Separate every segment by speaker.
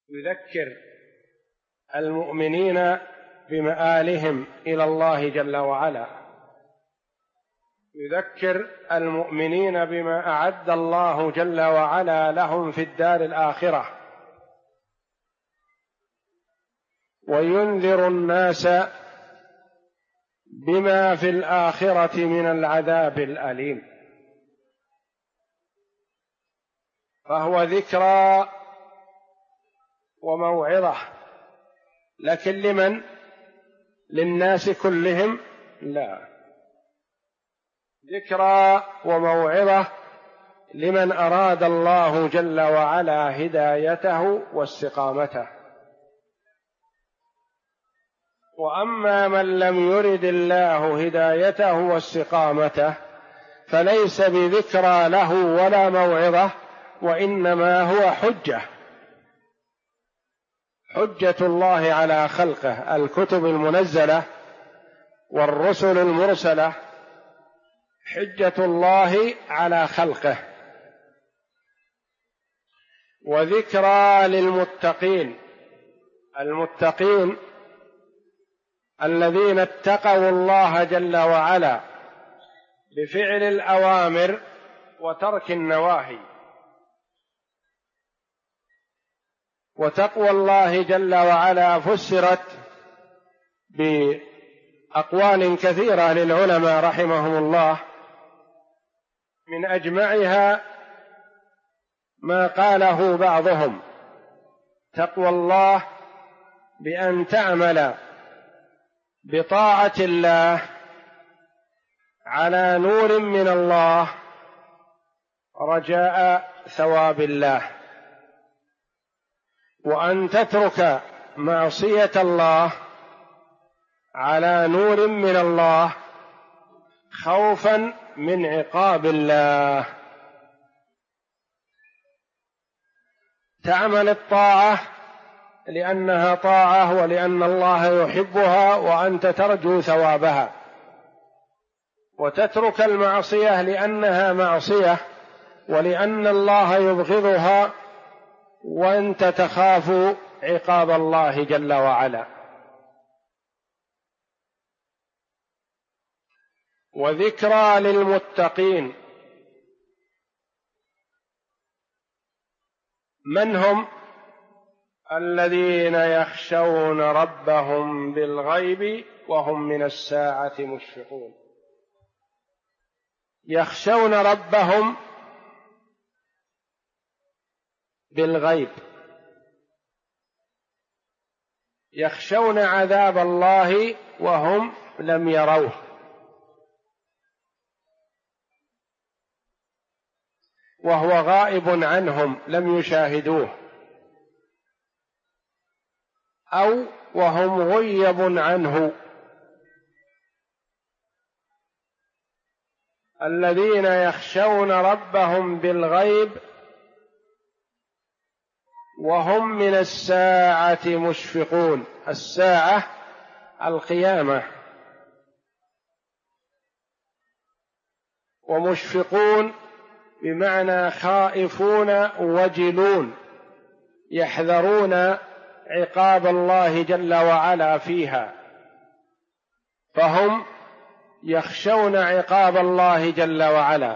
Speaker 1: يذكر المؤمنين بمآلهم إلى الله جل وعلا، يذكر المؤمنين بما أعد الله جل وعلا لهم في الدار الآخرة، وينذر الناس بما في الآخرة من العذاب الأليم. فهو ذكرى وموعظة، لكن لمن؟ للناس كلهم؟ لا، ذكرى وموعظة لمن أراد الله جل وعلا هدايته واستقامته. وأما من لم يرد الله هدايته واستقامته فليس بذكرى له ولا موعظة، وإنما هو حجة الله على خلقه، الكتب المنزلة والرسل المرسلة حجة الله على خلقه. وذكرى للمتقين، المتقين الذين اتقوا الله جل وعلا بفعل الأوامر وترك النواهي. وتقوى الله جل وعلا فسرت بأقوال كثيرة للعلماء رحمهم الله، من أجمعها ما قاله بعضهم: تقوى الله بأن تعمل بطاعة الله على نور من الله رجاء ثواب الله، وأن تترك معصية الله على نور من الله خوفا من عقاب الله. تعمل الطاعة لأنها طاعة ولأن الله يحبها وأنت ترجو ثوابها، وتترك المعصية لأنها معصية ولأن الله يبغضها وأنت تخاف عقاب الله جل وعلا. وذكرى للمتقين، من هم؟ الذين يخشون ربهم بالغيب وهم من الساعة مشفقون. يخشون ربهم بالغيب، يخشون عذاب الله وهم لم يروه، وهو غائب عنهم لم يشاهدوه، أو وهم غيب عنه. الذين يخشون ربهم بالغيب وهم من الساعة مشفقون. الساعة القيامة، ومشفقون بمعنى خائفون وجلون، يحذرون عقاب الله جل وعلا فيها، فهم يخشون عقاب الله جل وعلا.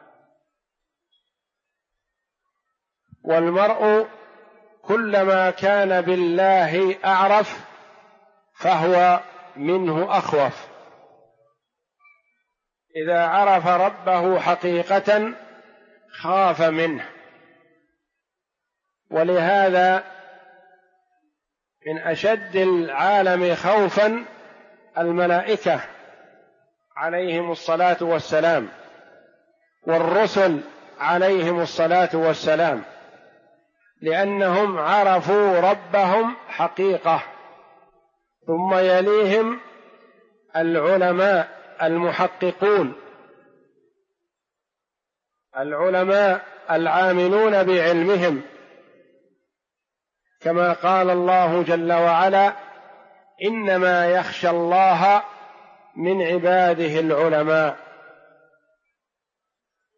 Speaker 1: والمرء كلما كان بالله أعرف فهو منه أخوف. إذا عرف ربه حقيقة خاف منه. ولهذا من أشد العالم خوفا الملائكة عليهم الصلاة والسلام، والرسل عليهم الصلاة والسلام، لأنهم عرفوا ربهم حقيقة. ثم يليهم العلماء المحققون، العلماء العاملون بعلمهم، كما قال الله جل وعلا: إنما يخشى الله من عباده العلماء.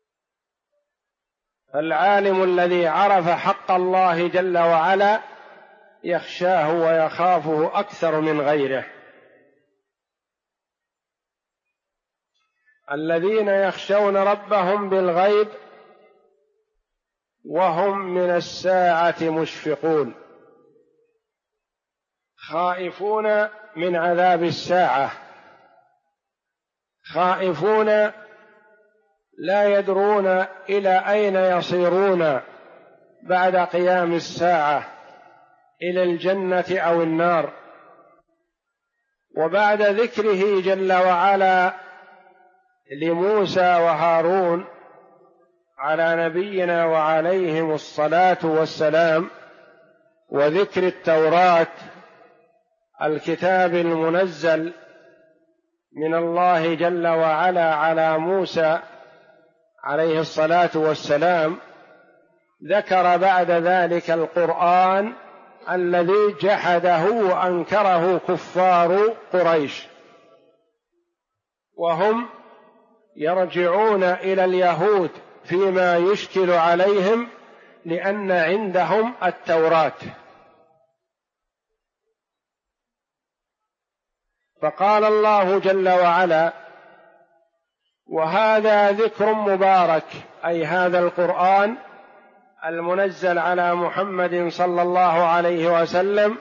Speaker 1: العالم الذي عرف حق الله جل وعلا يخشاه ويخافه أكثر من غيره. الذين يخشون ربهم بالغيب وهم من الساعة مشفقون، خائفون من عذاب الساعة، خائفون لا يدرون إلى أين يصيرون بعد قيام الساعة، إلى الجنة أو النار. وبعد ذكره جل وعلا لموسى وهارون على نبينا وعليهم الصلاة والسلام، وذكر التوراة الكتاب المنزل من الله جل وعلا على موسى عليه الصلاة والسلام، ذكر بعد ذلك القرآن الذي جحده وأنكره كفار قريش، وهم يرجعون إلى اليهود فيما يشكل عليهم لأن عندهم التوراة. فقال الله جل وعلا: وهذا ذكر مبارك، أي هذا القرآن المنزل على محمد صلى الله عليه وسلم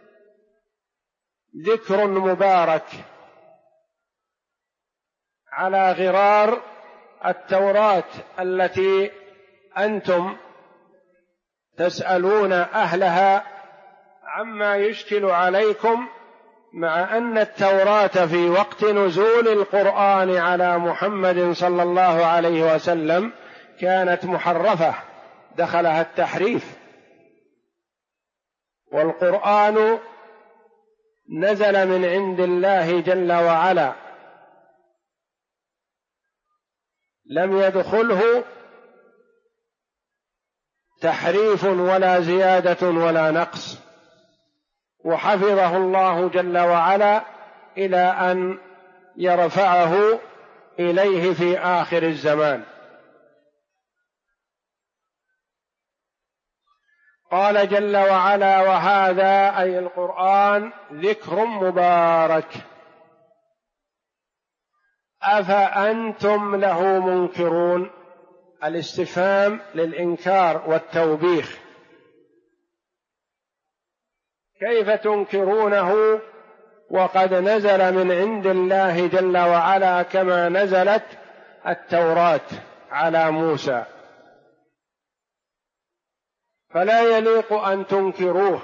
Speaker 1: ذكر مبارك على غرار التوراة التي أنتم تسألون أهلها عما يشكل عليكم، مع أن التوراة في وقت نزول القرآن على محمد صلى الله عليه وسلم كانت محرفة، دخلها التحريف، والقرآن نزل من عند الله جل وعلا، لم يدخله تحريف ولا زيادة ولا نقص، وحفظه الله جل وعلا إلى أن يرفعه إليه في آخر الزمان. قال جل وعلا: وهذا أي القرآن ذكر مبارك أفأنتم له منكرون. الاستفهام للإنكار والتوبيخ، كيف تنكرونه وقد نزل من عند الله جل وعلا كما نزلت التوراة على موسى؟ فلا يليق أن تنكروه،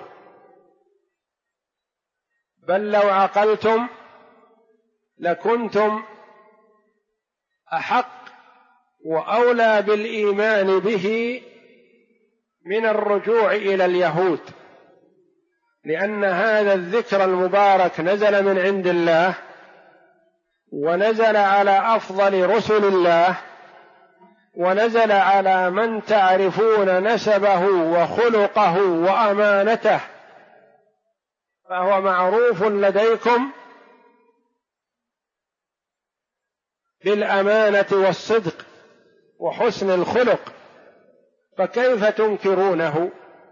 Speaker 1: بل لو عقلتم لكنتم أحق وأولى بالإيمان به من الرجوع إلى اليهود، لأن هذا الذكر المبارك نزل من عند الله، ونزل على أفضل رسل الله، ونزل على من تعرفون نسبه وخلقه وأمانته، فهو معروف لديكم بالأمانة والصدق وحسن الخلق، فكيف تنكرونه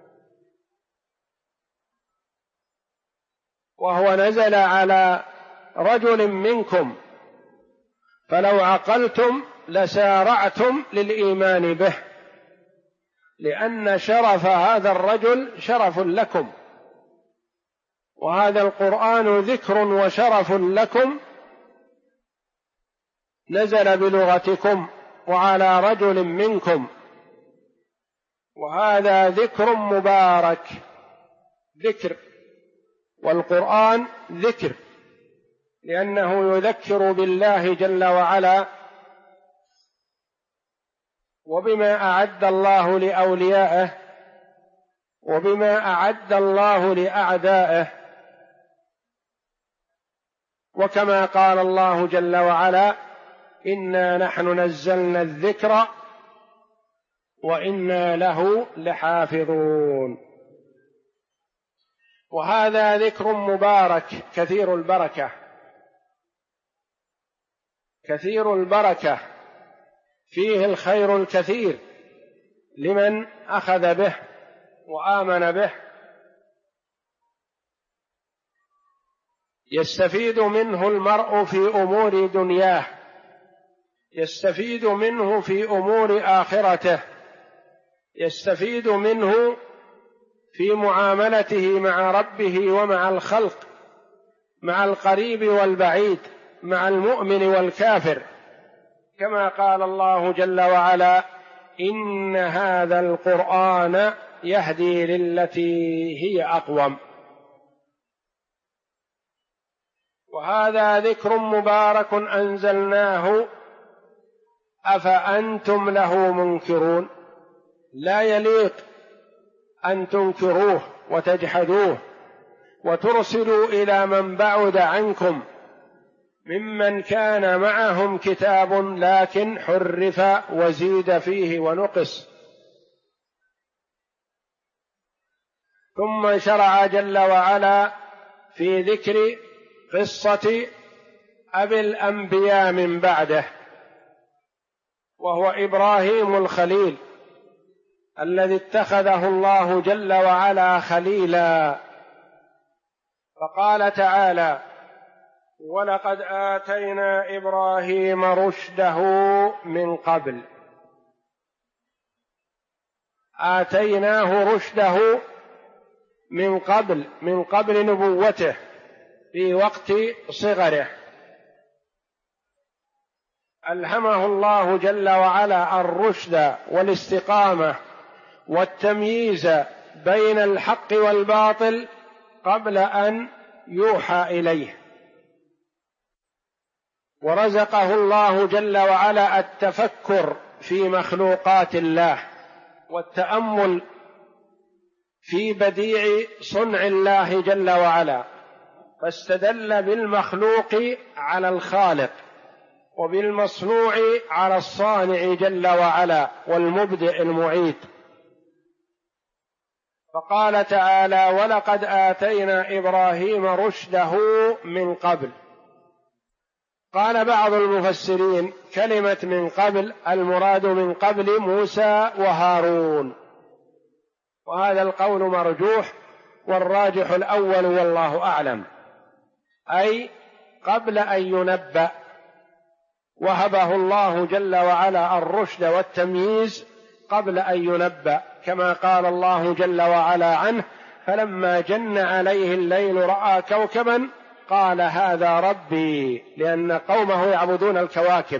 Speaker 1: وهو نزل على رجل منكم؟ فلو عقلتم لسارعتم للإيمان به، لأن شرف هذا الرجل شرف لكم، وهذا القرآن ذكر وشرف لكم، نزل بلغتكم وعلى رجل منكم، وهذا ذكر مبارك. ذكر، والقرآن ذكر لأنه يذكر بالله جل وعلا وبما أعد الله لأوليائه وبما أعد الله لأعدائه، وكما قال الله جل وعلا: إنا نحن نزلنا الذكر وإنا له لحافظون. وهذا ذكر مبارك كثير البركة، كثير البركة، فيه الخير الكثير لمن أخذ به وآمن به. يستفيد منه المرء في أمور دنياه، يستفيد منه في أمور آخرته، يستفيد منه في معاملته مع ربه ومع الخلق، مع القريب والبعيد، مع المؤمن والكافر، كما قال الله جل وعلا: إن هذا القرآن يهدي للتي هي أقوم. وهذا ذكر مبارك أنزلناه أفأنتم له منكرون. لا يليق أن تنكروه وتجحدوه وترسلوا إلى من بعد عنكم ممن كان معهم كتاب لكن حرف وزيد فيه ونقص. ثم شرع جل وعلا في ذكر قصة أبي الأنبياء من بعده، وهو إبراهيم الخليل الذي اتخذه الله جل وعلا خليلا. فقال تعالى: ولقد آتينا إبراهيم رشده من قبل. آتيناه رشده من قبل نبوته، في وقت صغره ألهمه الله جل وعلا الرشد والاستقامة والتمييز بين الحق والباطل قبل أن يوحى إليه، ورزقه الله جل وعلا التفكر في مخلوقات الله والتأمل في بديع صنع الله جل وعلا، فاستدل بالمخلوق على الخالق وبالمصنوع على الصانع جل وعلا والمبدئ المعيد. فقال تعالى: ولقد آتينا إبراهيم رشده من قبل. قال بعض المفسرين: كلمة من قبل المراد من قبل موسى وهارون، وهذا القول مرجوح، والراجح الأول والله أعلم، أي قبل أن ينبأ، وهبه الله جل وعلا الرشد والتمييز قبل أن ينبأ، كما قال الله جل وعلا عنه: فلما جن عليه الليل رأى كوكبا قال هذا ربي، لأن قومه يعبدون الكواكب،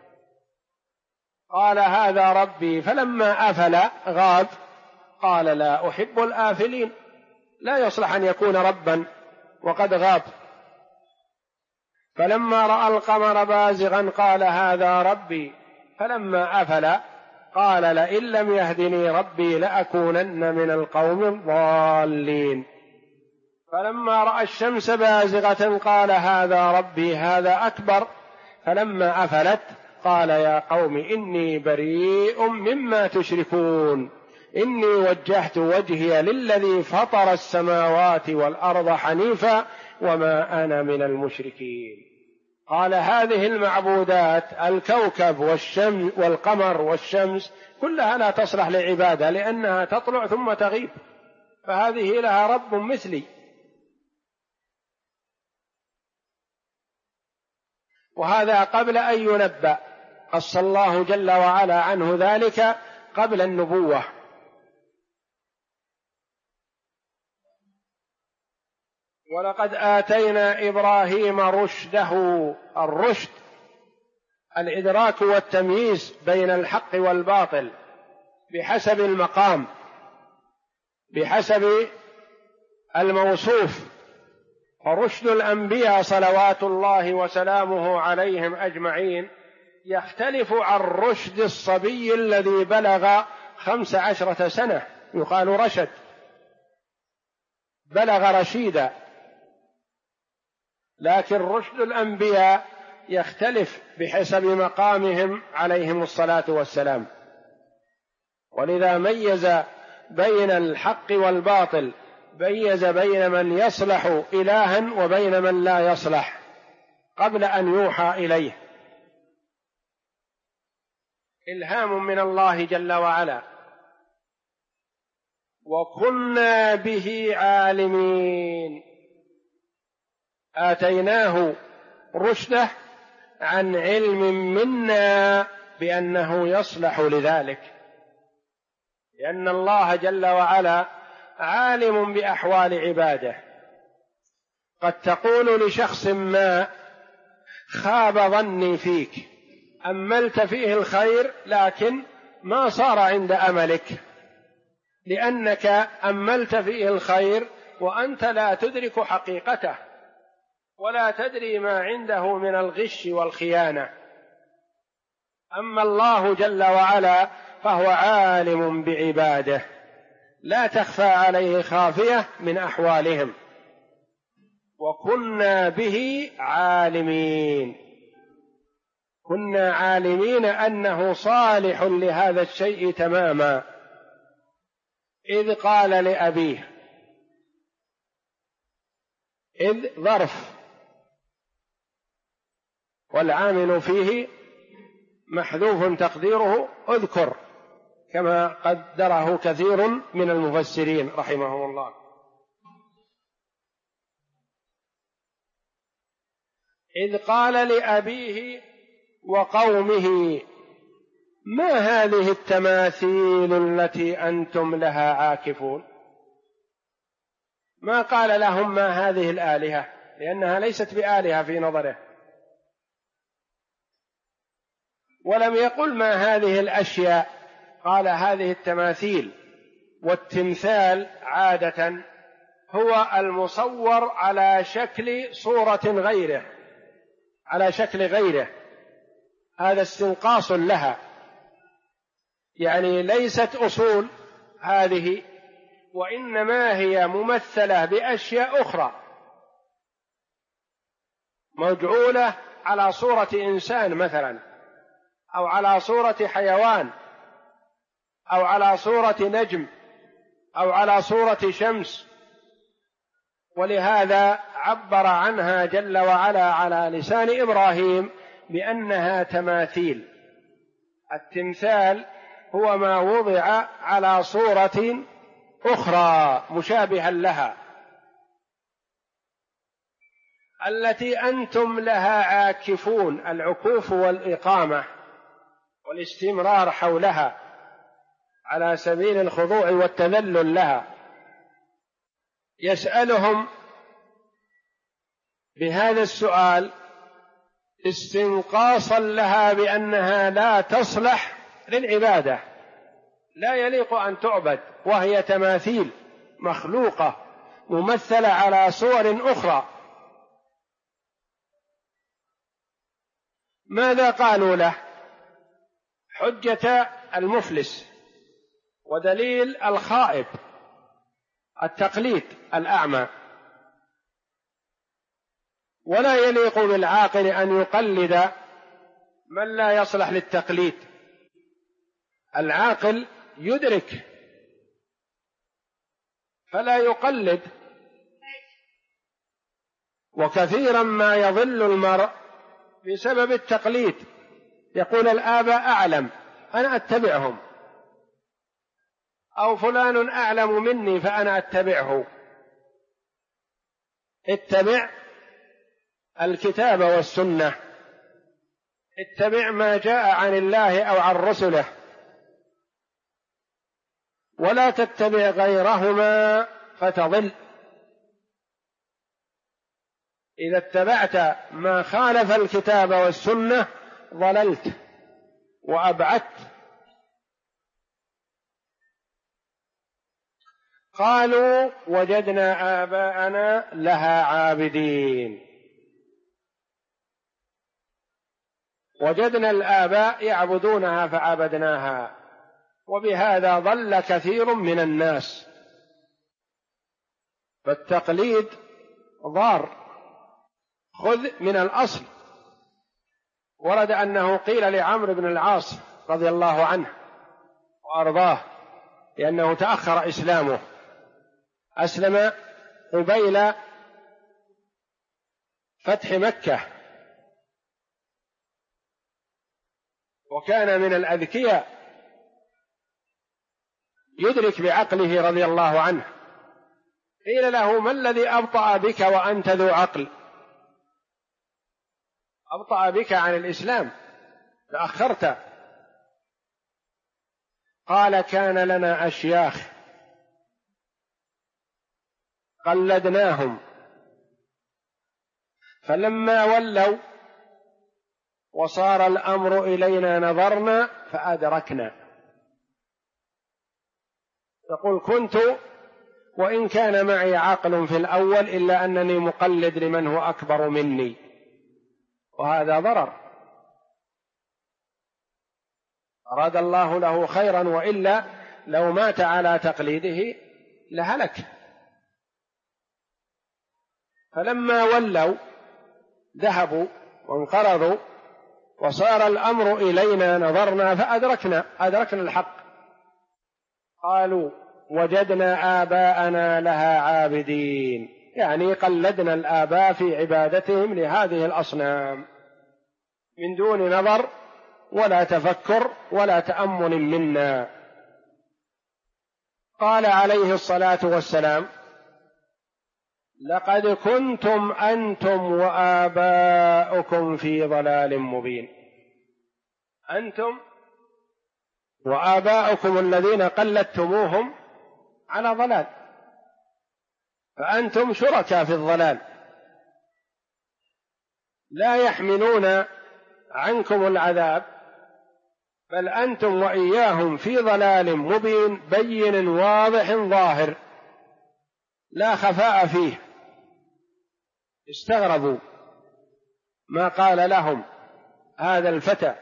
Speaker 1: قال هذا ربي، فلما أفل غاب قال لا أحب الآفلين، لا يصلح أن يكون ربا وقد غاب. فلما رأى القمر بازغا قال هذا ربي، فلما أفل قال لئن لم يهدني ربي لأكونن من القوم الضالين. فلما رأى الشمس بازغة قال هذا ربي هذا أكبر، فلما أفلت قال يا قوم إني بريء مما تشركون، إني وجهت وجهي للذي فطر السماوات والأرض حنيفا وما أنا من المشركين. قال هذه المعبودات الكوكب والشمس والقمر والشمس كلها لا تصلح لعبادة، لأنها تطلع ثم تغيب، فهذه لها رب مثلي. وهذا قبل أن ينبأ، قص الله جل وعلا عنه ذلك قبل النبوة. ولقد آتينا إبراهيم رشده، الرشد الإدراك والتمييز بين الحق والباطل بحسب المقام، بحسب الموصوف. فرشد الأنبياء صلوات الله وسلامه عليهم أجمعين يختلف عن رشد الصبي الذي بلغ 15 سنة، يقال رشد، بلغ رشيدا، لكن رشد الأنبياء يختلف بحسب مقامهم عليهم الصلاة والسلام. ولذا ميز بين الحق والباطل، ميز بين من يصلح إلها وبين من لا يصلح قبل أن يوحى إليه، إلهام من الله جل وعلا. وكنا به عالمين، آتيناه رشده عن علم منا بأنه يصلح لذلك، لأن الله جل وعلا عالم بأحوال عباده. قد تقول لشخص ما: خاب ظني فيك، أملت فيه الخير لكن ما صار عند أملك، لأنك أملت فيه الخير وأنت لا تدرك حقيقته ولا تدري ما عنده من الغش والخيانة. أما الله جل وعلا فهو عالم بعباده، لا تخفى عليه خافية من أحوالهم، وكنا به عالمين، كنا عالمين أنه صالح لهذا الشيء تماما. إذ قال لأبيه، إذ ظرف والعامل فيه محذوف تقديره اذكر، كما قدره كثير من المفسرين رحمهم الله. إذ قال لأبيه وقومه: ما هذه التماثيل التي أنتم لها عاكفون؟ ما قال لهم ما هذه الآلهة، لأنها ليست بآلهة في نظره، ولم يقل ما هذه الأشياء، قال هذه التماثيل. والتمثال عادة هو المصور على شكل صورة غيره، على شكل غيره، هذا استنقاص لها، يعني ليست أصول هذه، وإنما هي ممثلة بأشياء أخرى مجعولة على صورة إنسان مثلا، أو على صورة حيوان، أو على صورة نجم، أو على صورة شمس. ولهذا عبر عنها جل وعلا على لسان إبراهيم بأنها تماثيل. التمثال هو ما وضع على صورة أخرى مشابها لها، التي أنتم لها عاكفون، العكوف والإقامة والاستمرار حولها على سبيل الخضوع والتذلل لها. يسألهم بهذا السؤال استنقاصا لها بأنها لا تصلح للعبادة، لا يليق أن تعبد، وهي تماثيل مخلوقة ممثلة على صور أخرى. ماذا قالوا له؟ حجة المفلس ودليل الخائب، التقليد الأعمى. ولا يليق بالعاقل أن يقلد من لا يصلح للتقليد. العاقل يدرك فلا يقلد. وكثيرا ما يضل المرء بسبب التقليد، يقول الآباء أعلم أنا أتبعهم، أو فلان أعلم مني فأنا أتبعه. اتبع الكتاب والسنة، اتبع ما جاء عن الله أو عن رسله، ولا تتبع غيرهما فتضل. إذا اتبعت ما خالف الكتاب والسنة ضللت وأبعدت. قالوا وجدنا آباءنا لها عابدين. وجدنا الآباء يعبدونها فعبدناها، وبهذا ضل كثير من الناس. فالتقليد ضار، خذ من الأصل. ورد أنه قيل لعمرو بن العاص رضي الله عنه وأرضاه، لأنه تأخر إسلامه، أسلم قبيل فتح مكة، وكان من الأذكياء يدرك بعقله رضي الله عنه. قيل له: ما الذي أبطأ بك وأنت ذو عقل؟ أبطأ بك عن الإسلام، تأخرت. قال كان لنا أشياخ قلدناهم، فلما ولوا وصار الأمر إلينا نظرنا فأدركنا. يقول كنت وإن كان معي عقل في الأول إلا أنني مقلد لمن هو أكبر مني، وهذا ضرر. أراد الله له خيرا، وإلا لو مات على تقليده لهلك. فلما ولوا ذهبوا وانقرضوا وصار الأمر إلينا نظرنا فأدركنا الحق. قالوا وجدنا آباءنا لها عابدين، يعني قلدنا الآباء في عبادتهم لهذه الأصنام من دون نظر ولا تفكر ولا تأمل منا. قال عليه الصلاة والسلام لقد كنتم أنتم وآباؤكم في ضلال مبين. أنتم وآباؤكم الذين قلدتموهم على ضلال، فأنتم شركاء في الضلال، لا يحملون عنكم العذاب، بل أنتم وإياهم في ضلال مبين بين واضح ظاهر لا خفاء فيه. استغربوا ما قال لهم هذا الفتى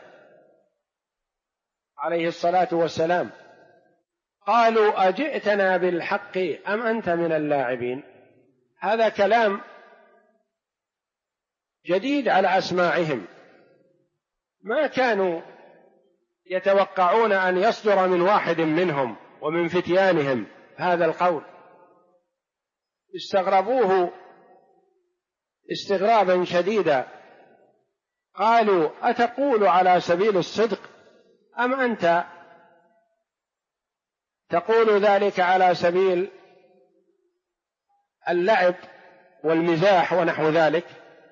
Speaker 1: عليه الصلاة والسلام، قالوا أجئتنا بالحق أم أنت من اللاعبين. هذا كلام جديد على أسماعهم، ما كانوا يتوقعون أن يصدر من واحد منهم ومن فتيانهم هذا القول. استغربوه استغرابا شديدا، قالوا أتقول على سبيل الصدق أم أنت تقول ذلك على سبيل اللعب والمزاح ونحو ذلك؟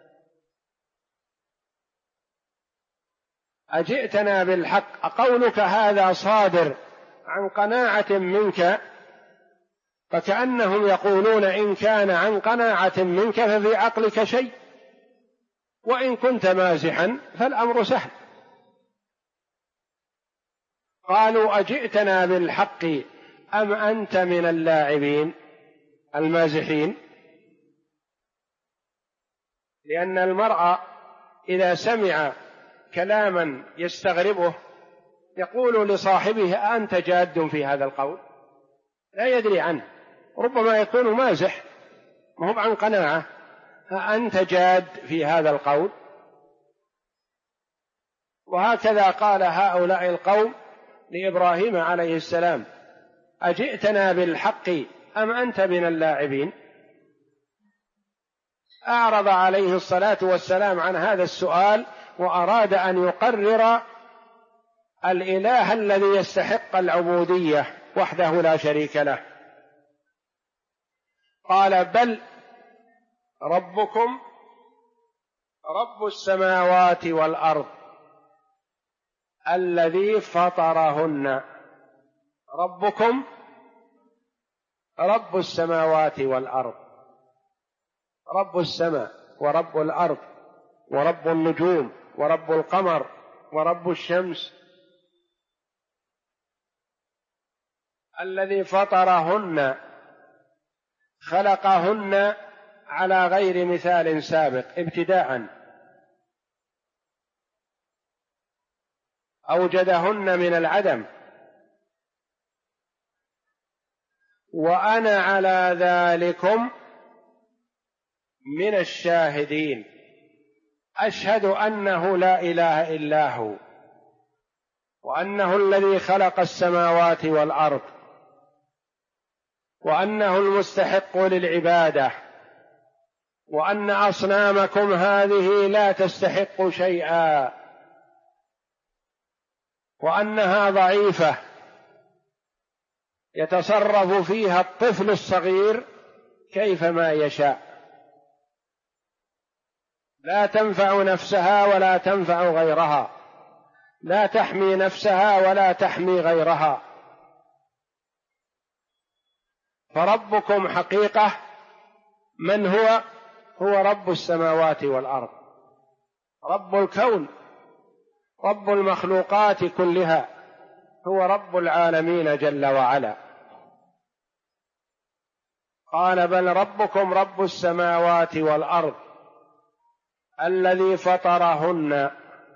Speaker 1: أجئتنا بالحق، أقولك هذا صادر عن قناعة منك؟ فكأنهم يقولون إن كان عن قناعة منك ففي عقلك شيء، وإن كنت مازحا فالأمر سهل. قالوا أجئتنا بالحق أم أنت من اللاعبين المازحين؟ لأن المرء إذا سمع كلاما يستغربه يقول لصاحبه أنت جاد في هذا القول؟ لا يدري عنه، ربما يكون مازح ما هو عن قناعة، أنت جاد في هذا القول. وهكذا قال هؤلاء القوم لإبراهيم عليه السلام أجئتنا بالحق أم أنت من اللاعبين؟ أعرض عليه الصلاة والسلام عن هذا السؤال، وأراد أن يقرر الإله الذي يستحق العبودية وحده لا شريك له. قال بل ربكم رب السماوات والأرض الذي فطرهن. ربكم رب السماوات والأرض، رب السماء ورب الأرض ورب النجوم ورب القمر ورب الشمس، الذي فطرهن خلقهن على غير مثال سابق ابتداء، أوجدهن من العدم، وأنا على ذلكم من الشاهدين، أشهد أنه لا إله إلا هو، وأنه الذي خلق السماوات والأرض، وأنه المستحق للعبادة، وأن أصنامكم هذه لا تستحق شيئا، وأنها ضعيفة يتصرف فيها الطفل الصغير كيفما يشاء، لا تنفع نفسها ولا تنفع غيرها، لا تحمي نفسها ولا تحمي غيرها. فربكم حقيقة من هو؟ هو رب السماوات والأرض، رب الكون، رب المخلوقات كلها، هو رب العالمين جل وعلا. قال: بل ربكم رب السماوات والأرض الذي فطرهن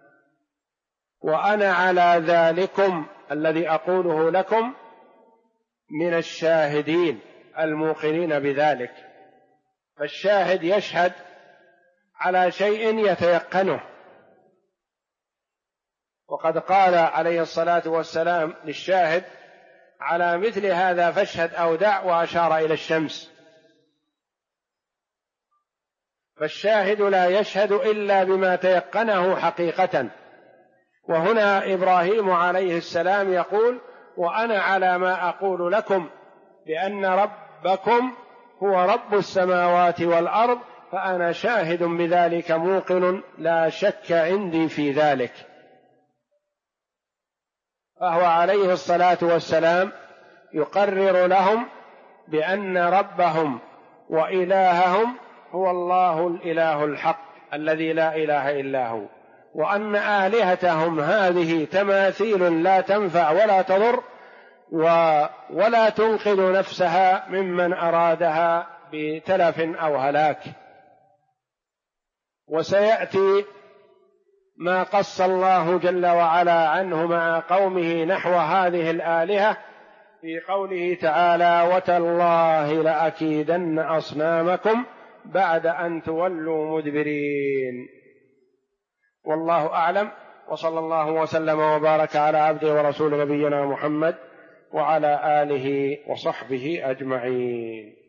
Speaker 1: وأنا على ذلكم الذي أقوله لكم من الشاهدين الموقنين بذلك. فالشاهد يشهد على شيء يتيقنه، وقد قال عليه الصلاة والسلام للشاهد: على مثل هذا فاشهد أو دع، وأشار إلى الشمس. فالشاهد لا يشهد إلا بما تيقنه حقيقة. وهنا إبراهيم عليه السلام يقول: وأنا على ما أقول لكم بأن ربكم هو رب السماوات والأرض، فأنا شاهد بذلك موقن، لا شك عندي في ذلك. فهو عليه الصلاة والسلام يقرر لهم بأن ربهم وإلههم هو الله الإله الحق الذي لا إله إلا هو، وأن آلهتهم هذه تماثيل لا تنفع ولا تضر ولا تنقذ نفسها ممن أرادها بتلف أو هلاك. وسيأتي ما قص الله جل وعلا عنه مع قومه نحو هذه الآلهة في قوله تعالى: وتالله لأكيدن أصنامكم بعد أن تولوا مدبرين. والله أعلم، وصلى الله وسلم وبارك على عبده ورسول نبينا محمد وعلى آله وصحبه أجمعين.